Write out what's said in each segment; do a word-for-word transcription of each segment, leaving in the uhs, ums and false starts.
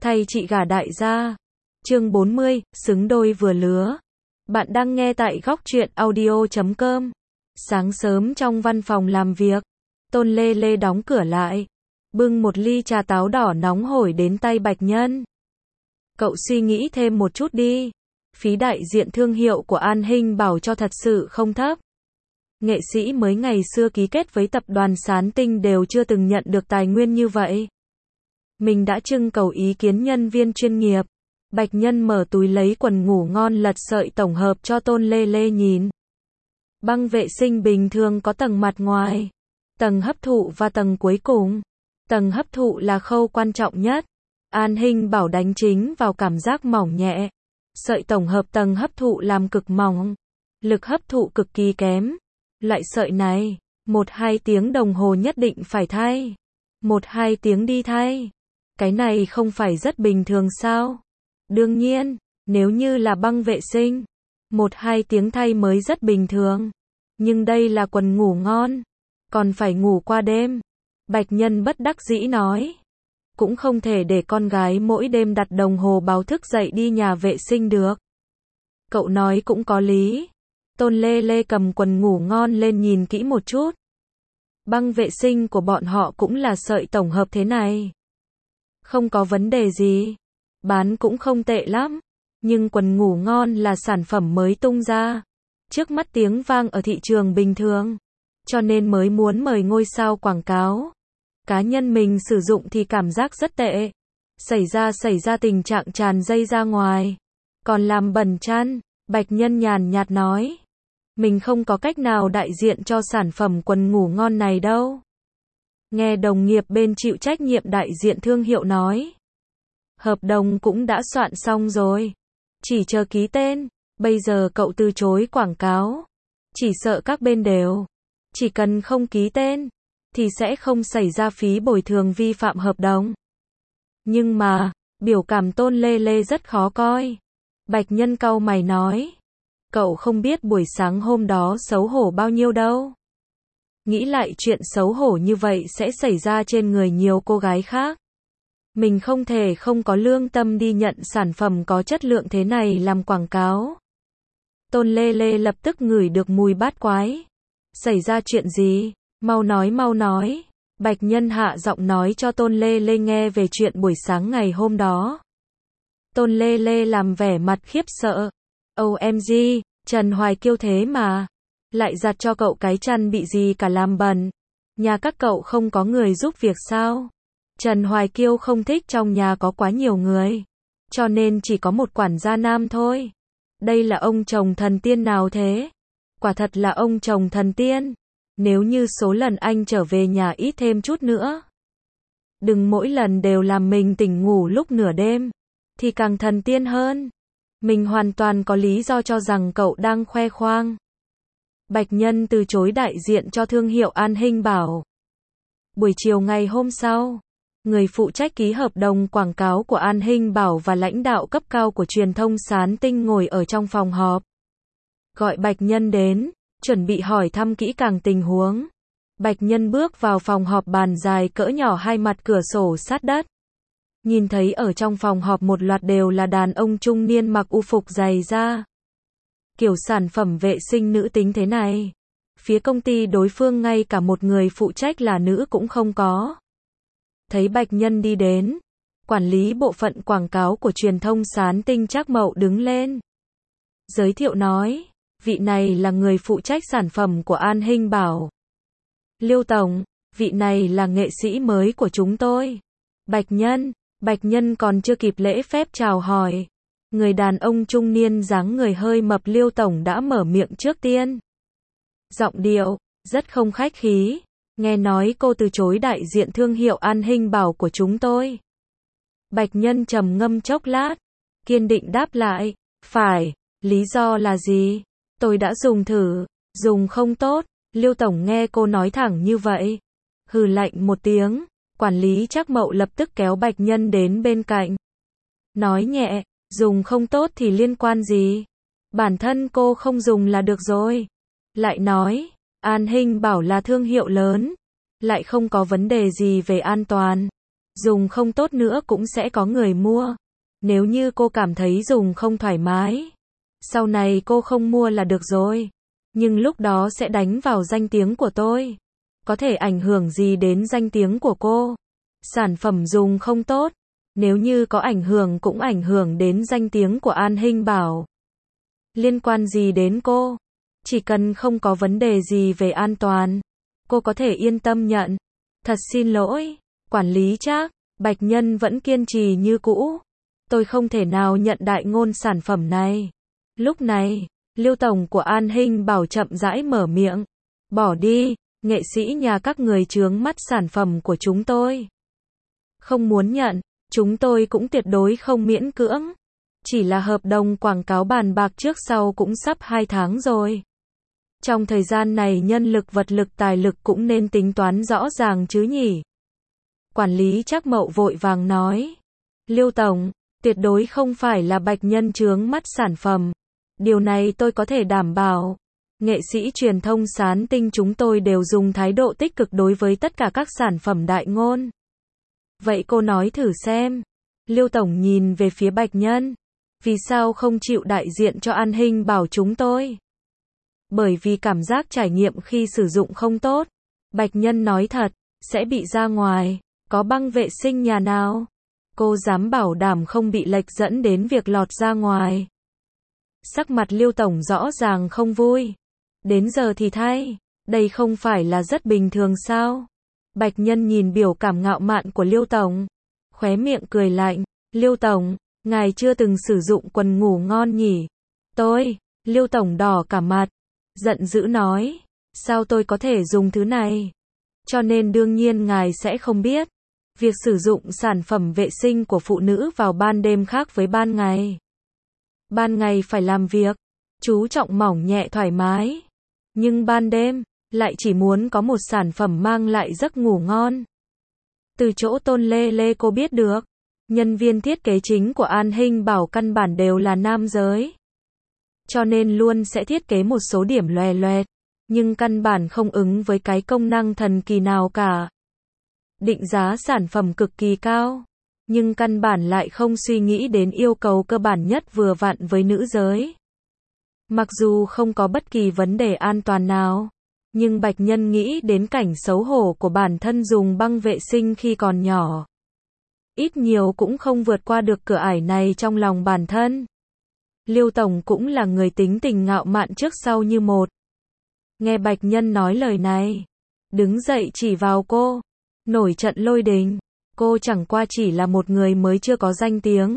Thay chị gả đại gia. Chương bốn mươi, xứng đôi vừa lứa. Bạn đang nghe tại góc truyện audio chấm com. Sáng sớm trong văn phòng làm việc, Tôn Lê Lê đóng cửa lại, bưng một ly trà táo đỏ nóng hổi đến tay Bạch Nhân. Cậu suy nghĩ thêm một chút đi. Phí đại diện thương hiệu của An Hinh Bảo cho thật sự không thấp. Nghệ sĩ mới ngày xưa ký kết với tập đoàn Sán Tinh đều chưa từng nhận được tài nguyên như vậy. Mình đã trưng cầu ý kiến nhân viên chuyên nghiệp. Bạch Nhân mở túi lấy quần ngủ ngon lật sợi tổng hợp cho Tôn Lê Lê nhìn. Băng vệ sinh bình thường có tầng mặt ngoài, tầng hấp thụ và tầng cuối cùng. Tầng hấp thụ là khâu quan trọng nhất. An Hinh Bảo đánh chính vào cảm giác mỏng nhẹ. Sợi tổng hợp tầng hấp thụ làm cực mỏng, lực hấp thụ cực kỳ kém. Loại sợi này, một hai tiếng đồng hồ nhất định phải thay. Một hai tiếng đi thay. Cái này không phải rất bình thường sao? Đương nhiên, nếu như là băng vệ sinh, một hai tiếng thay mới rất bình thường. Nhưng đây là quần ngủ ngon, còn phải ngủ qua đêm. Bạch Nhân bất đắc dĩ nói. Cũng không thể để con gái mỗi đêm đặt đồng hồ báo thức dậy đi nhà vệ sinh được. Cậu nói cũng có lý. Tôn Lê Lê cầm quần ngủ ngon lên nhìn kỹ một chút. Băng vệ sinh của bọn họ cũng là sợi tổng hợp thế này. Không có vấn đề gì. Bán cũng không tệ lắm. Nhưng quần ngủ ngon là sản phẩm mới tung ra. Trước mắt tiếng vang ở thị trường bình thường. Cho nên mới muốn mời ngôi sao quảng cáo. Cá nhân mình sử dụng thì cảm giác rất tệ. Xảy ra xảy ra tình trạng tràn dây ra ngoài. Còn làm bẩn chăn. Bạch Nhân nhàn nhạt nói. Mình không có cách nào đại diện cho sản phẩm quần ngủ ngon này đâu. Nghe đồng nghiệp bên chịu trách nhiệm đại diện thương hiệu nói. Hợp đồng cũng đã soạn xong rồi. Chỉ chờ ký tên. Bây giờ cậu từ chối quảng cáo. Chỉ sợ các bên đều. Chỉ cần không ký tên, thì sẽ không xảy ra phí bồi thường vi phạm hợp đồng. Nhưng mà, biểu cảm Tôn Lê Lê rất khó coi. Bạch Nhân cau mày nói. Cậu không biết buổi sáng hôm đó xấu hổ bao nhiêu đâu. Nghĩ lại chuyện xấu hổ như vậy sẽ xảy ra trên người nhiều cô gái khác. Mình không thể không có lương tâm đi nhận sản phẩm có chất lượng thế này làm quảng cáo. Tôn Lê Lê lập tức ngửi được mùi bát quái. Xảy ra chuyện gì? Mau nói mau nói. Bạch Nhân hạ giọng nói cho Tôn Lê Lê nghe về chuyện buổi sáng ngày hôm đó. Tôn Lê Lê làm vẻ mặt khiếp sợ. O M G, Trần Hoài Kiêu thế mà. Lại giặt cho cậu cái chăn bị gì cả làm bẩn. Nhà các cậu không có người giúp việc sao? Trần Hoài Kiêu không thích trong nhà có quá nhiều người. Cho nên chỉ có một quản gia nam thôi. Đây là ông chồng thần tiên nào thế? Quả thật là ông chồng thần tiên. Nếu như số lần anh trở về nhà ít thêm chút nữa. Đừng mỗi lần đều làm mình tỉnh ngủ lúc nửa đêm. Thì càng thần tiên hơn. Mình hoàn toàn có lý do cho rằng cậu đang khoe khoang. Bạch Nhân từ chối đại diện cho thương hiệu An Hinh Bảo. Buổi chiều ngày hôm sau, người phụ trách ký hợp đồng quảng cáo của An Hinh Bảo và lãnh đạo cấp cao của truyền thông Sán Tinh ngồi ở trong phòng họp. Gọi Bạch Nhân đến, chuẩn bị hỏi thăm kỹ càng tình huống. Bạch Nhân bước vào phòng họp bàn dài cỡ nhỏ hai mặt cửa sổ sát đất. Nhìn thấy ở trong phòng họp một loạt đều là đàn ông trung niên mặc u phục dày da. Kiểu sản phẩm vệ sinh nữ tính thế này. Phía công ty đối phương ngay cả một người phụ trách là nữ cũng không có. Thấy Bạch Nhân đi đến, quản lý bộ phận quảng cáo của truyền thông Sán Tinh Trác Mậu đứng lên. Giới thiệu nói, vị này là người phụ trách sản phẩm của An Hinh Bảo. Liêu Tổng, vị này là nghệ sĩ mới của chúng tôi. Bạch Nhân, Bạch Nhân còn chưa kịp lễ phép chào hỏi. Người đàn ông trung niên dáng người hơi mập Liêu Tổng đã mở miệng trước tiên. Giọng điệu, rất không khách khí. Nghe nói cô từ chối đại diện thương hiệu An Hinh Bảo của chúng tôi. Bạch Nhân trầm ngâm chốc lát. Kiên định đáp lại. Phải, lý do là gì? Tôi đã dùng thử, dùng không tốt. Liêu Tổng nghe cô nói thẳng như vậy. Hừ lạnh một tiếng. Quản lý Trác Mậu lập tức kéo Bạch Nhân đến bên cạnh. Nói nhẹ, dùng không tốt thì liên quan gì? Bản thân cô không dùng là được rồi. Lại nói, An Hinh Bảo là thương hiệu lớn. Lại không có vấn đề gì về an toàn. Dùng không tốt nữa cũng sẽ có người mua. Nếu như cô cảm thấy dùng không thoải mái, sau này cô không mua là được rồi. Nhưng lúc đó sẽ đánh vào danh tiếng của tôi. Có thể ảnh hưởng gì đến danh tiếng của cô? Sản phẩm dùng không tốt, nếu như có ảnh hưởng cũng ảnh hưởng đến danh tiếng của An Hinh Bảo. Liên quan gì đến cô? Chỉ cần không có vấn đề gì về an toàn, cô có thể yên tâm nhận. Thật xin lỗi, quản lý Trác. Bạch Nhân vẫn kiên trì như cũ. Tôi không thể nào nhận đại ngôn sản phẩm này. Lúc này, Lưu Tổng của An Hinh Bảo chậm rãi mở miệng. Bỏ đi, nghệ sĩ nhà các người chướng mắt sản phẩm của chúng tôi. Không muốn nhận, chúng tôi cũng tuyệt đối không miễn cưỡng. Chỉ là hợp đồng quảng cáo bàn bạc trước sau cũng sắp hai tháng rồi. Trong thời gian này nhân lực vật lực tài lực cũng nên tính toán rõ ràng chứ nhỉ. Quản lý Trác Mậu vội vàng nói. Lưu Tổng, tuyệt đối không phải là Bạch Nhân chướng mắt sản phẩm. Điều này tôi có thể đảm bảo. Nghệ sĩ truyền thông Sán Tinh chúng tôi đều dùng thái độ tích cực đối với tất cả các sản phẩm đại ngôn. Vậy cô nói thử xem. Lưu Tổng nhìn về phía Bạch Nhân. Vì sao không chịu đại diện cho An Hinh Bảo chúng tôi? Bởi vì cảm giác trải nghiệm khi sử dụng không tốt. Bạch Nhân nói thật, sẽ bị ra ngoài. Có băng vệ sinh nhà nào? Cô dám bảo đảm không bị lệch dẫn đến việc lọt ra ngoài. Sắc mặt Lưu Tổng rõ ràng không vui. Đến giờ thì thay, đây không phải là rất bình thường sao? Bạch Nhân nhìn biểu cảm ngạo mạn của Lưu Tổng. Khóe miệng cười lạnh. Lưu Tổng, ngài chưa từng sử dụng quần ngủ ngon nhỉ? Tôi, Lưu Tổng đỏ cả mặt. Giận dữ nói. Sao tôi có thể dùng thứ này? Cho nên đương nhiên ngài sẽ không biết. Việc sử dụng sản phẩm vệ sinh của phụ nữ vào ban đêm khác với ban ngày. Ban ngày phải làm việc, chú trọng mỏng nhẹ thoải mái. Nhưng ban đêm, lại chỉ muốn có một sản phẩm mang lại giấc ngủ ngon. Từ chỗ Tôn Lê Lê cô biết được, nhân viên thiết kế chính của An Hinh Bảo căn bản đều là nam giới. Cho nên luôn sẽ thiết kế một số điểm loè loẹt, nhưng căn bản không ứng với cái công năng thần kỳ nào cả. Định giá sản phẩm cực kỳ cao, nhưng căn bản lại không suy nghĩ đến yêu cầu cơ bản nhất vừa vặn với nữ giới. Mặc dù không có bất kỳ vấn đề an toàn nào, nhưng Bạch Nhân nghĩ đến cảnh xấu hổ của bản thân dùng băng vệ sinh khi còn nhỏ. Ít nhiều cũng không vượt qua được cửa ải này trong lòng bản thân. Lưu Tổng cũng là người tính tình ngạo mạn trước sau như một. Nghe Bạch Nhân nói lời này, đứng dậy chỉ vào cô, nổi trận lôi đình. Cô chẳng qua chỉ là một người mới chưa có danh tiếng.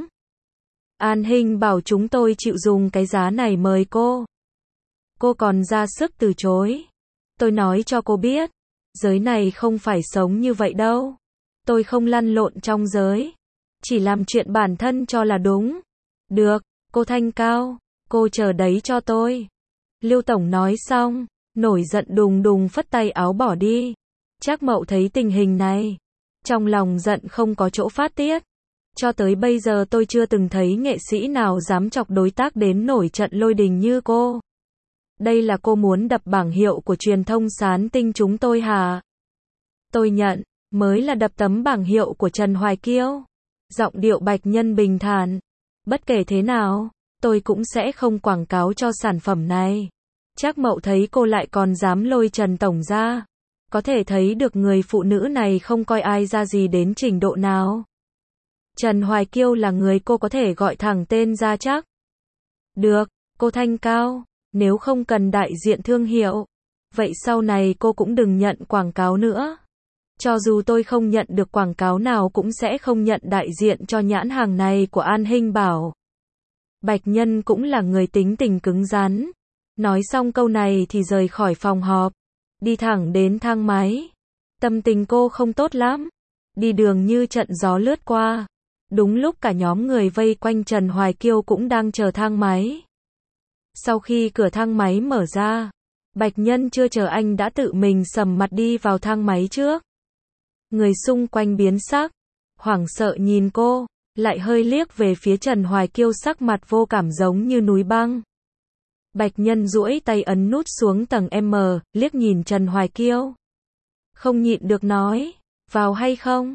An Hinh Bảo chúng tôi chịu dùng cái giá này mời cô. Cô còn ra sức từ chối. Tôi nói cho cô biết, giới này không phải sống như vậy đâu. Tôi không lăn lộn trong giới, chỉ làm chuyện bản thân cho là đúng. Được, cô thanh cao, cô chờ đấy cho tôi. Lưu Tổng nói xong, nổi giận đùng đùng phất tay áo bỏ đi. Trác Mậu thấy tình hình này, trong lòng giận không có chỗ phát tiết. Cho tới bây giờ tôi chưa từng thấy nghệ sĩ nào dám chọc đối tác đến nổi trận lôi đình như cô. Đây là cô muốn đập bảng hiệu của truyền thông Sán Tinh chúng tôi hả? Tôi nhận, mới là đập tấm bảng hiệu của Trần Hoài Kiêu. Giọng điệu Bạch Nhân bình thản. Bất kể thế nào, tôi cũng sẽ không quảng cáo cho sản phẩm này. Trác Mậu thấy cô lại còn dám lôi Trần Tổng ra. Có thể thấy được người phụ nữ này không coi ai ra gì đến trình độ nào. Trần Hoài Kiêu là người cô có thể gọi thẳng tên ra chắc. Được, cô thanh cao, nếu không cần đại diện thương hiệu, vậy sau này cô cũng đừng nhận quảng cáo nữa. Cho dù tôi không nhận được quảng cáo nào cũng sẽ không nhận đại diện cho nhãn hàng này của An Hinh Bảo. Bạch Nhân cũng là người tính tình cứng rắn. Nói xong câu này thì rời khỏi phòng họp, đi thẳng đến thang máy. Tâm tình cô không tốt lắm. Đi đường như trận gió lướt qua. Đúng lúc cả nhóm người vây quanh Trần Hoài Kiêu cũng đang chờ thang máy. Sau khi cửa thang máy mở ra, Bạch Nhân chưa chờ anh đã tự mình sầm mặt đi vào thang máy trước. Người xung quanh biến sắc, hoảng sợ nhìn cô, lại hơi liếc về phía Trần Hoài Kiêu sắc mặt vô cảm giống như núi băng. Bạch Nhân duỗi tay ấn nút xuống tầng M, liếc nhìn Trần Hoài Kiêu. Không nhịn được nói, vào hay không?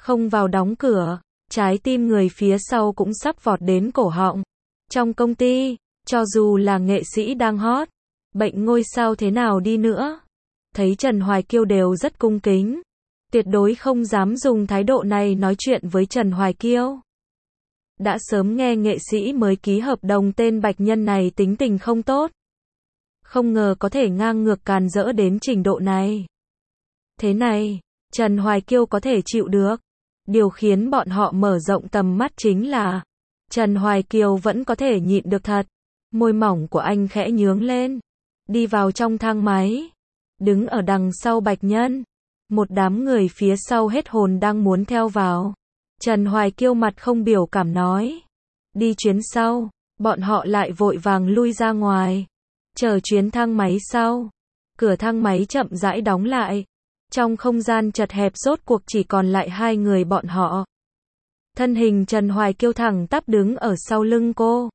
không vào đóng cửa, trái tim người phía sau cũng sắp vọt đến cổ họng. Trong công ty, cho dù là nghệ sĩ đang hot, bệnh ngôi sao thế nào đi nữa, thấy Trần Hoài Kiêu đều rất cung kính. Tuyệt đối không dám dùng thái độ này nói chuyện với Trần Hoài Kiêu. Đã sớm nghe nghệ sĩ mới ký hợp đồng tên Bạch Nhân này tính tình không tốt. Không ngờ có thể ngang ngược càn rỡ đến trình độ này. Thế này, Trần Hoài Kiêu có thể chịu được. Điều khiến bọn họ mở rộng tầm mắt chính là Trần Hoài Kiều vẫn có thể nhịn được thật. Môi mỏng của anh khẽ nhướng lên. Đi vào trong thang máy. Đứng ở đằng sau Bạch Nhân. Một đám người phía sau hết hồn đang muốn theo vào. Trần Hoài Kiêu mặt không biểu cảm nói. Đi chuyến sau. Bọn họ lại vội vàng lui ra ngoài. Chờ chuyến thang máy sau. Cửa thang máy chậm rãi đóng lại. Trong không gian chật hẹp rốt cuộc chỉ còn lại hai người bọn họ. Thân hình Trần Hoài Kiêu thẳng tắp đứng ở sau lưng cô.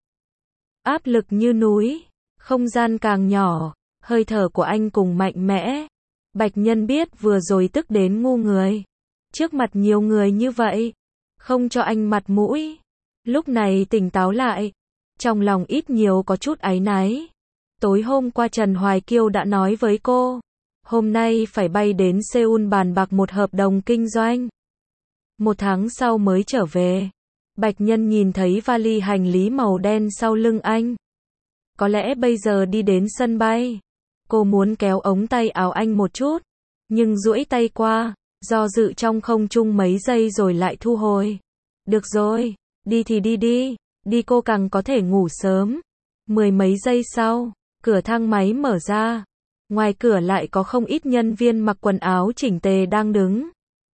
Áp lực như núi. Không gian càng nhỏ. Hơi thở của anh cùng mạnh mẽ. Bạch Nhân biết vừa rồi tức đến ngu người. Trước mặt nhiều người như vậy. Không cho anh mặt mũi. Lúc này tỉnh táo lại. Trong lòng ít nhiều có chút áy náy. Tối hôm qua Trần Hoài Kiêu đã nói với cô. Hôm nay phải bay đến Seoul bàn bạc một hợp đồng kinh doanh. Một tháng sau mới trở về. Bạch Nhân nhìn thấy vali hành lý màu đen sau lưng anh. Có lẽ bây giờ đi đến sân bay. Cô muốn kéo ống tay áo anh một chút. Nhưng duỗi tay qua. Do dự trong không trung mấy giây rồi lại thu hồi. Được rồi. Đi thì đi đi. Đi cô càng có thể ngủ sớm. Mười mấy giây sau. Cửa thang máy mở ra. Ngoài cửa lại có không ít nhân viên mặc quần áo chỉnh tề đang đứng.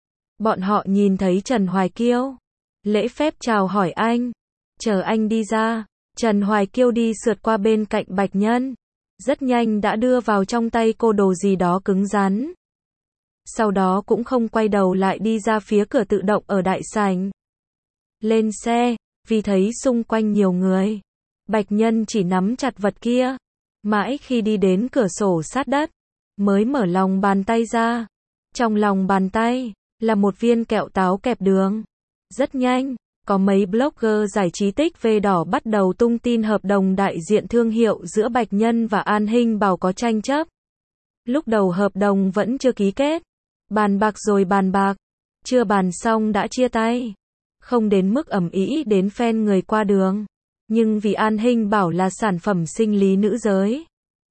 Bọn họ nhìn thấy Trần Hoài Kiêu. Lễ phép chào hỏi anh. Chờ anh đi ra. Trần Hoài Kiêu đi sượt qua bên cạnh Bạch Nhân. Rất nhanh đã đưa vào trong tay cô đồ gì đó cứng rắn. Sau đó cũng không quay đầu lại đi ra phía cửa tự động ở đại sảnh. Lên xe, vì thấy xung quanh nhiều người. Bạch Nhân chỉ nắm chặt vật kia. Mãi khi đi đến cửa sổ sát đất, mới mở lòng bàn tay ra. Trong lòng bàn tay, là một viên kẹo táo kẹp đường. Rất nhanh, có mấy blogger giải trí tích về đỏ bắt đầu tung tin hợp đồng đại diện thương hiệu giữa Bạch Nhân và An Hinh Bảo có tranh chấp. Lúc đầu hợp đồng vẫn chưa ký kết. Bàn bạc rồi bàn bạc. Chưa bàn xong đã chia tay. Không đến mức ầm ĩ đến fan người qua đường. Nhưng vì An Hinh Bảo là sản phẩm sinh lý nữ giới.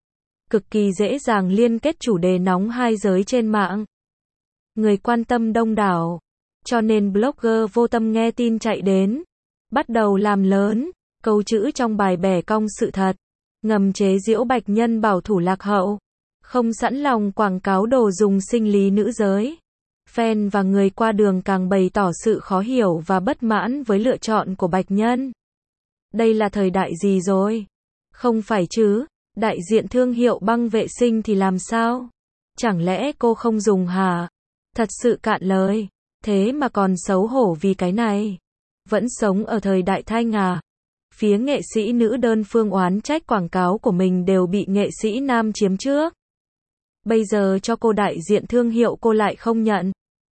Cực kỳ dễ dàng liên kết chủ đề nóng hai giới trên mạng. Người quan tâm đông đảo. Cho nên blogger vô tâm nghe tin chạy đến. Bắt đầu làm lớn. Câu chữ trong bài bẻ cong sự thật. Ngầm chế giễu Bạch Nhân bảo thủ lạc hậu. Không sẵn lòng quảng cáo đồ dùng sinh lý nữ giới. Fan và người qua đường càng bày tỏ sự khó hiểu và bất mãn với lựa chọn của Bạch Nhân. Đây là thời đại gì rồi? Không phải chứ, đại diện thương hiệu băng vệ sinh thì làm sao? Chẳng lẽ cô không dùng hả? Thật sự cạn lời, thế mà còn xấu hổ vì cái này. Vẫn sống ở thời đại Thanh à? Phía nghệ sĩ nữ đơn phương oán trách quảng cáo của mình đều bị nghệ sĩ nam chiếm trước. Bây giờ cho cô đại diện thương hiệu cô lại không nhận.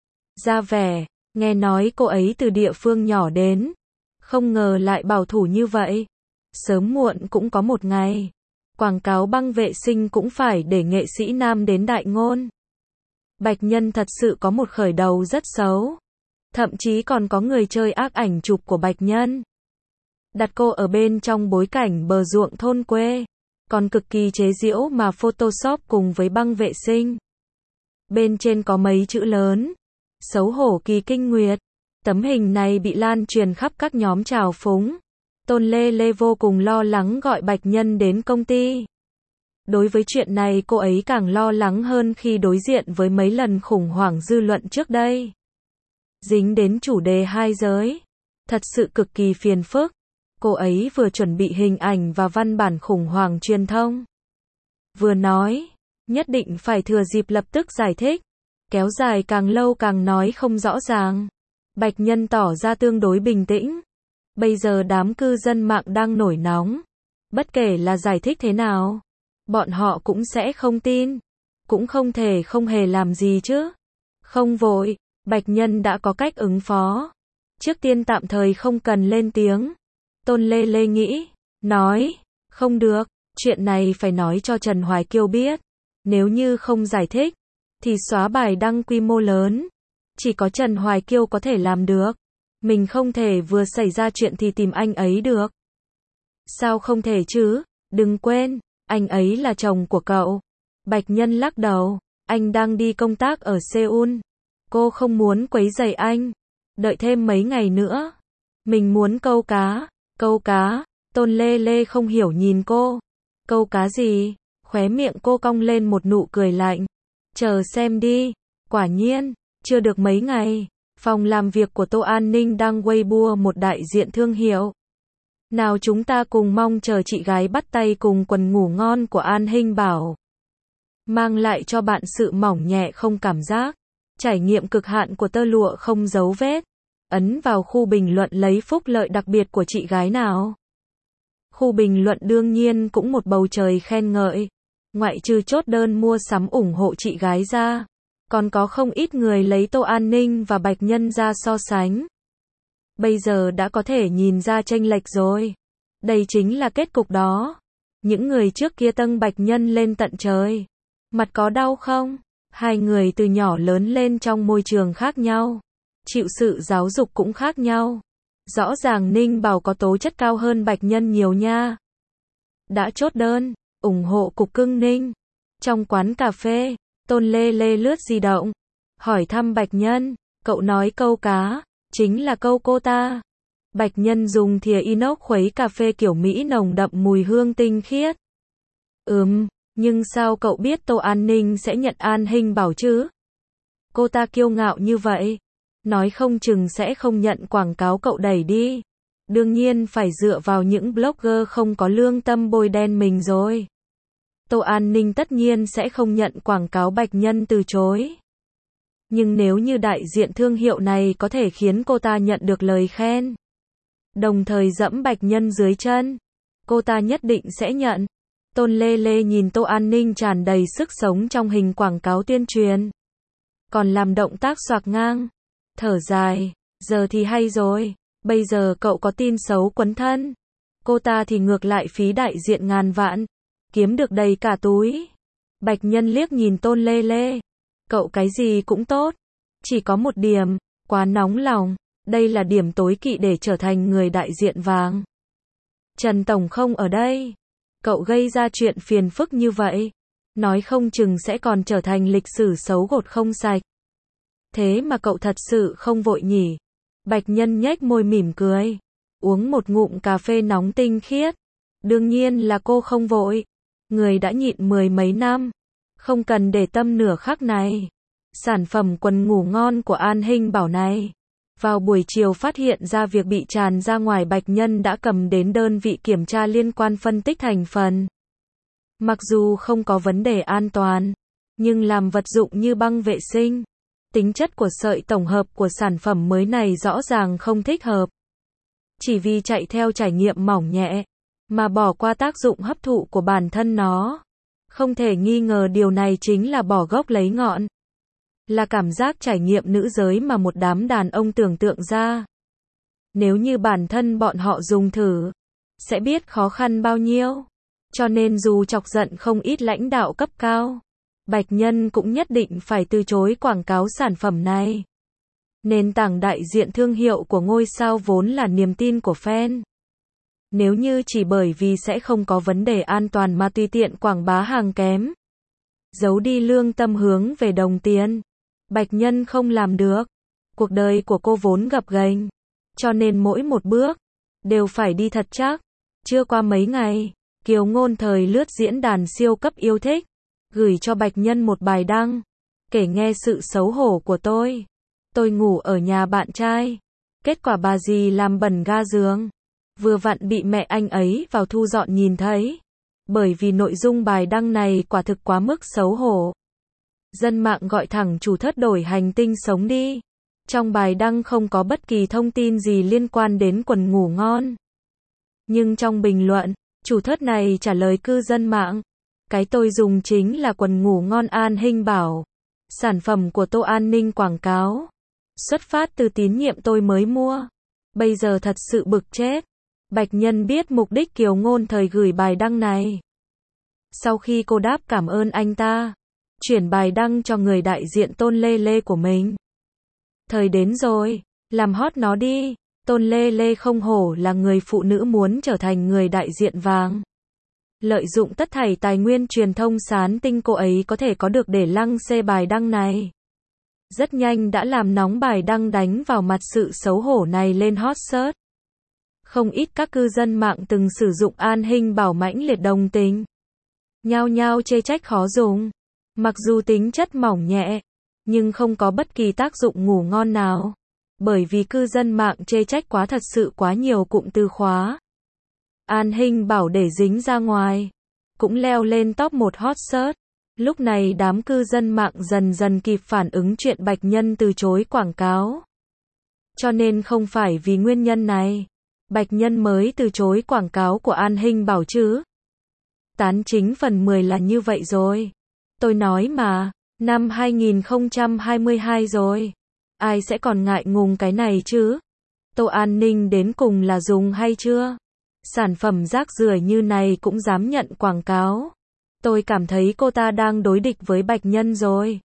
Ra vẻ, nghe nói cô ấy từ địa phương nhỏ đến. Không ngờ lại bảo thủ như vậy. Sớm muộn cũng có một ngày. Quảng cáo băng vệ sinh cũng phải để nghệ sĩ nam đến đại ngôn. Bạch Nhân thật sự có một khởi đầu rất xấu. Thậm chí còn có người chơi ác ảnh chụp của Bạch Nhân. Đặt cô ở bên trong bối cảnh bờ ruộng thôn quê. Còn cực kỳ chế giễu mà Photoshop cùng với băng vệ sinh. Bên trên có mấy chữ lớn. Xấu hổ kỳ kinh nguyệt. Tấm hình này bị lan truyền khắp các nhóm trào phúng. Tôn Lê Lê vô cùng lo lắng gọi Bạch Nhân đến công ty. Đối với chuyện này cô ấy càng lo lắng hơn khi đối diện với mấy lần khủng hoảng dư luận trước đây. Dính đến chủ đề hai giới. Thật sự cực kỳ phiền phức. Cô ấy vừa chuẩn bị hình ảnh và văn bản khủng hoảng truyền thông. Vừa nói, nhất định phải thừa dịp lập tức giải thích. Kéo dài càng lâu càng nói không rõ ràng. Bạch Nhân tỏ ra tương đối bình tĩnh. Bây giờ đám cư dân mạng đang nổi nóng. Bất kể là giải thích thế nào, bọn họ cũng sẽ không tin. Cũng không thể không hề làm gì chứ. Không vội, Bạch Nhân đã có cách ứng phó. Trước tiên tạm thời không cần lên tiếng. Tôn Lê Lê nghĩ, nói, không được, chuyện này phải nói cho Trần Hoài Kiêu biết. Nếu như không giải thích, thì xóa bài đăng quy mô lớn. Chỉ có Trần Hoài Kiêu có thể làm được. Mình không thể vừa xảy ra chuyện thì tìm anh ấy được. Sao không thể chứ? Đừng quên, anh ấy là chồng của cậu. Bạch Nhân lắc đầu, anh đang đi công tác ở Seoul. Cô không muốn quấy rầy anh. Đợi thêm mấy ngày nữa. Mình muốn câu cá. Câu cá? Tôn Lê Lê không hiểu nhìn cô. Câu cá gì? Khóe miệng cô cong lên một nụ cười lạnh. Chờ xem đi. Quả nhiên, chưa được mấy ngày, phòng làm việc của Tô An Ninh đăng Weibo một đại diện thương hiệu. Nào chúng ta cùng mong chờ chị gái bắt tay cùng quần ngủ ngon của An Hinh Bảo. Mang lại cho bạn sự mỏng nhẹ không cảm giác. Trải nghiệm cực hạn của tơ lụa không dấu vết. Ấn vào khu bình luận lấy phúc lợi đặc biệt của chị gái nào. Khu bình luận đương nhiên cũng một bầu trời khen ngợi. Ngoại trừ chốt đơn mua sắm ủng hộ chị gái ra, còn có không ít người lấy Tô An Ninh và Bạch Nhân ra so sánh. Bây giờ đã có thể nhìn ra chênh lệch rồi. Đây chính là kết cục đó. Những người trước kia tâng Bạch Nhân lên tận trời. Mặt có đau không? Hai người từ nhỏ lớn lên trong môi trường khác nhau. Chịu sự giáo dục cũng khác nhau. Rõ ràng Ninh Bảo có tố chất cao hơn Bạch Nhân nhiều nha. Đã chốt đơn, ủng hộ cục cưng Ninh. Trong quán cà phê, Tôn Lê Lê lướt di động. Hỏi thăm Bạch Nhân, cậu nói câu cá, chính là câu cô ta. Bạch Nhân dùng thìa inox khuấy cà phê kiểu Mỹ nồng đậm mùi hương tinh khiết. Ừm, nhưng sao cậu biết Tô An Ninh sẽ nhận An Hinh Bảo chứ? Cô ta kiêu ngạo như vậy. Nói không chừng sẽ không nhận quảng cáo cậu đẩy đi. Đương nhiên phải dựa vào những blogger không có lương tâm bôi đen mình rồi. Tô An Ninh tất nhiên sẽ không nhận quảng cáo Bạch Nhân từ chối. Nhưng nếu như đại diện thương hiệu này có thể khiến cô ta nhận được lời khen, đồng thời dẫm Bạch Nhân dưới chân, cô ta nhất định sẽ nhận. Tôn Lê Lê nhìn Tô An Ninh tràn đầy sức sống trong hình quảng cáo tuyên truyền. Còn làm động tác xoạc ngang. Thở dài, giờ thì hay rồi, bây giờ cậu có tin xấu quấn thân. Cô ta thì ngược lại phí đại diện ngàn vạn, kiếm được đầy cả túi. Bạch Nhân liếc nhìn Tôn Lê Lê. Cậu cái gì cũng tốt. Chỉ có một điểm, quá nóng lòng. Đây là điểm tối kỵ để trở thành người đại diện vàng. Trần Tổng không ở đây. Cậu gây ra chuyện phiền phức như vậy. Nói không chừng sẽ còn trở thành lịch sử xấu gột không sạch. Thế mà cậu thật sự không vội nhỉ. Bạch Nhân nhếch môi mỉm cười. Uống một ngụm cà phê nóng tinh khiết. Đương nhiên là cô không vội. Người đã nhịn mười mấy năm. Không cần để tâm nửa khắc này. Sản phẩm quần ngủ ngon của An Hinh Bảo này. Vào buổi chiều phát hiện ra việc bị tràn ra ngoài, Bạch Nhân đã cầm đến đơn vị kiểm tra liên quan phân tích thành phần. Mặc dù không có vấn đề an toàn, nhưng làm vật dụng như băng vệ sinh, tính chất của sợi tổng hợp của sản phẩm mới này rõ ràng không thích hợp. Chỉ vì chạy theo trải nghiệm mỏng nhẹ, mà bỏ qua tác dụng hấp thụ của bản thân nó. Không thể nghi ngờ điều này chính là bỏ gốc lấy ngọn. Là cảm giác trải nghiệm nữ giới mà một đám đàn ông tưởng tượng ra. Nếu như bản thân bọn họ dùng thử, sẽ biết khó khăn bao nhiêu. Cho nên dù chọc giận không ít lãnh đạo cấp cao, Bạch Nhân cũng nhất định phải từ chối quảng cáo sản phẩm này. Nền tảng đại diện thương hiệu của ngôi sao vốn là niềm tin của fan. Nếu như chỉ bởi vì sẽ không có vấn đề an toàn mà tùy tiện quảng bá hàng kém, giấu đi lương tâm hướng về đồng tiền, Bạch Nhân không làm được. Cuộc đời của cô vốn gập ghềnh, cho nên mỗi một bước đều phải đi thật chắc. Chưa qua mấy ngày, Kiều Ngôn Thời lướt diễn đàn siêu cấp yêu thích, gửi cho Bạch Nhân một bài đăng, kể nghe sự xấu hổ của tôi. Tôi ngủ ở nhà bạn trai, kết quả bà dì làm bẩn ga giường, vừa vặn bị mẹ anh ấy vào thu dọn nhìn thấy. Bởi vì nội dung bài đăng này quả thực quá mức xấu hổ, dân mạng gọi thẳng chủ thất đổi hành tinh sống đi. Trong bài đăng không có bất kỳ thông tin gì liên quan đến quần ngủ ngon. Nhưng trong bình luận, chủ thất này trả lời cư dân mạng, cái tôi dùng chính là quần ngủ ngon An Hinh Bảo, sản phẩm của Tô An Ninh quảng cáo. Xuất phát từ tín nhiệm tôi mới mua. Bây giờ thật sự bực chết. Bạch Nhân biết mục đích Kiều Ngôn Thời gửi bài đăng này. Sau khi cô đáp cảm ơn anh ta, chuyển bài đăng cho người đại diện Tôn Lê Lê của mình. Thời đến rồi, làm hot nó đi. Tôn Lê Lê không hổ là người phụ nữ muốn trở thành người đại diện vàng. Lợi dụng tất thảy tài nguyên truyền thông sán tinh cô ấy có thể có được để lăng xê bài đăng này. Rất nhanh đã làm nóng bài đăng đánh vào mặt sự xấu hổ này lên hot search. Không ít các cư dân mạng từng sử dụng An Hinh Bảo mãnh liệt đồng tình. Nhao nhao chê trách khó dùng. Mặc dù tính chất mỏng nhẹ, nhưng không có bất kỳ tác dụng ngủ ngon nào. Bởi vì cư dân mạng chê trách quá thật sự quá nhiều cụm từ khóa. An Hinh Bảo để dính ra ngoài, cũng leo lên top một hot search. Lúc này đám cư dân mạng dần dần kịp phản ứng chuyện Bạch Nhân từ chối quảng cáo. Cho nên không phải vì nguyên nhân này, Bạch Nhân mới từ chối quảng cáo của An Hinh Bảo chứ. Tán chính phần mười là như vậy rồi. Tôi nói mà, năm hai nghìn không trăm hai mươi hai rồi. Ai sẽ còn ngại ngùng cái này chứ? Tô An Ninh đến cùng là dùng hay chưa? Sản phẩm rác rưởi như này cũng dám nhận quảng cáo. Tôi cảm thấy cô ta đang đối địch với Bạch Nhân rồi.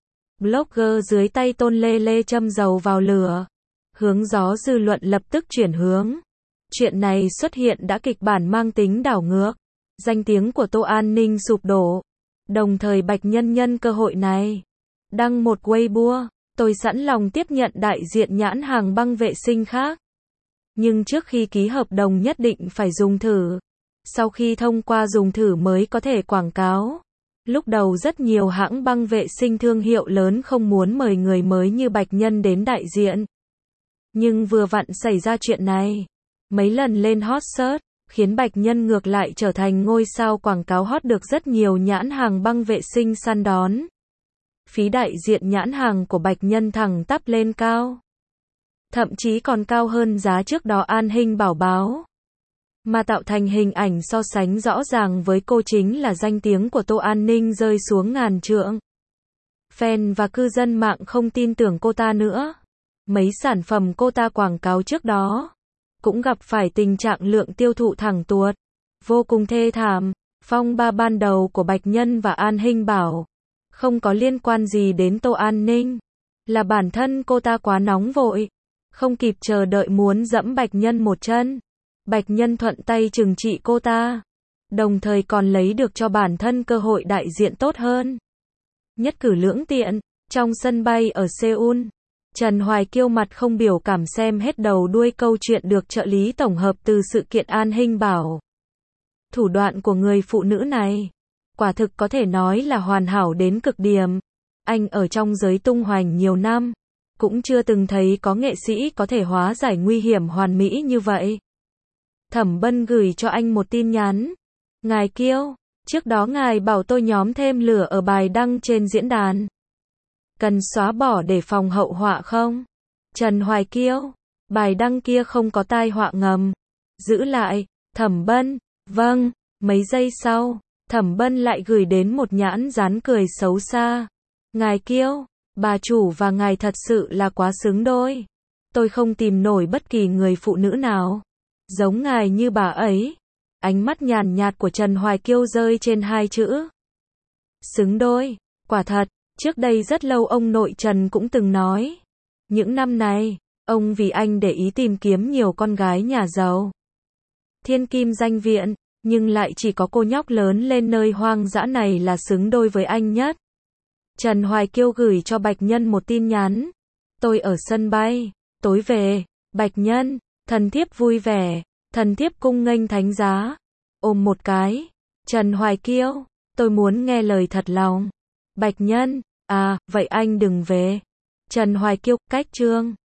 Blogger dưới tay Tôn Lê Lê châm dầu vào lửa. Hướng gió dư luận lập tức chuyển hướng. Chuyện này xuất hiện đã kịch bản mang tính đảo ngược. Danh tiếng của Tô An Ninh sụp đổ. Đồng thời Bạch Nhân nhân cơ hội này đăng một Weibo. Tôi sẵn lòng tiếp nhận đại diện nhãn hàng băng vệ sinh khác. Nhưng trước khi ký hợp đồng nhất định phải dùng thử. Sau khi thông qua dùng thử mới có thể quảng cáo. Lúc đầu rất nhiều hãng băng vệ sinh thương hiệu lớn không muốn mời người mới như Bạch Nhân đến đại diện. Nhưng vừa vặn xảy ra chuyện này. Mấy lần lên hot search, khiến Bạch Nhân ngược lại trở thành ngôi sao quảng cáo hot được rất nhiều nhãn hàng băng vệ sinh săn đón. Phí đại diện nhãn hàng của Bạch Nhân thẳng tắp lên cao. Thậm chí còn cao hơn giá trước đó An Hinh Bảo báo. Mà tạo thành hình ảnh so sánh rõ ràng với cô chính là danh tiếng của Tô An Ninh rơi xuống ngàn trượng. Fan và cư dân mạng không tin tưởng cô ta nữa. Mấy sản phẩm cô ta quảng cáo trước đó cũng gặp phải tình trạng lượng tiêu thụ thẳng tuột. Vô cùng thê thảm. Phong ba ban đầu của Bạch Nhân và An Hinh Bảo không có liên quan gì đến Tô An Ninh. Là bản thân cô ta quá nóng vội. Không kịp chờ đợi muốn dẫm Bạch Nhân một chân. Bạch Nhân thuận tay trừng trị cô ta. Đồng thời còn lấy được cho bản thân cơ hội đại diện tốt hơn. Nhất cử lưỡng tiện. Trong sân bay ở Seoul, Trần Hoài Kiêu mặt không biểu cảm xem hết đầu đuôi câu chuyện được trợ lý tổng hợp từ sự kiện An Hinh Bảo. Thủ đoạn của người phụ nữ này quả thực có thể nói là hoàn hảo đến cực điểm. Anh ở trong giới tung hoành nhiều năm, cũng chưa từng thấy có nghệ sĩ có thể hóa giải nguy hiểm hoàn mỹ như vậy. Thẩm Bân gửi cho anh một tin nhắn. Ngài Kiêu, trước đó ngài bảo tôi nhóm thêm lửa ở bài đăng trên diễn đàn. Cần xóa bỏ để phòng hậu họa không? Trần Hoài Kiêu, bài đăng kia không có tai họa ngầm. Giữ lại. Thẩm Bân, vâng. Mấy giây sau, Thẩm Bân lại gửi đến một nhãn dán cười xấu xa. Ngài Kiêu, bà chủ và ngài thật sự là quá xứng đôi. Tôi không tìm nổi bất kỳ người phụ nữ nào giống ngài như bà ấy. Ánh mắt nhàn nhạt của Trần Hoài Kiêu rơi trên hai chữ. Xứng đôi. Quả thật, trước đây rất lâu ông nội Trần cũng từng nói. Những năm này, ông vì anh để ý tìm kiếm nhiều con gái nhà giàu. Thiên kim danh viện, nhưng lại chỉ có cô nhóc lớn lên nơi hoang dã này là xứng đôi với anh nhất. Trần Hoài Kiêu gửi cho Bạch Nhân một tin nhắn. Tôi ở sân bay, tối về. Bạch Nhân, thần thiếp vui vẻ. Thần thiếp cung nghênh thánh giá. Ôm một cái. Trần Hoài Kiêu, tôi muốn nghe lời thật lòng. Bạch Nhân, à, vậy anh đừng về. Trần Hoài Kiêu, cách chương.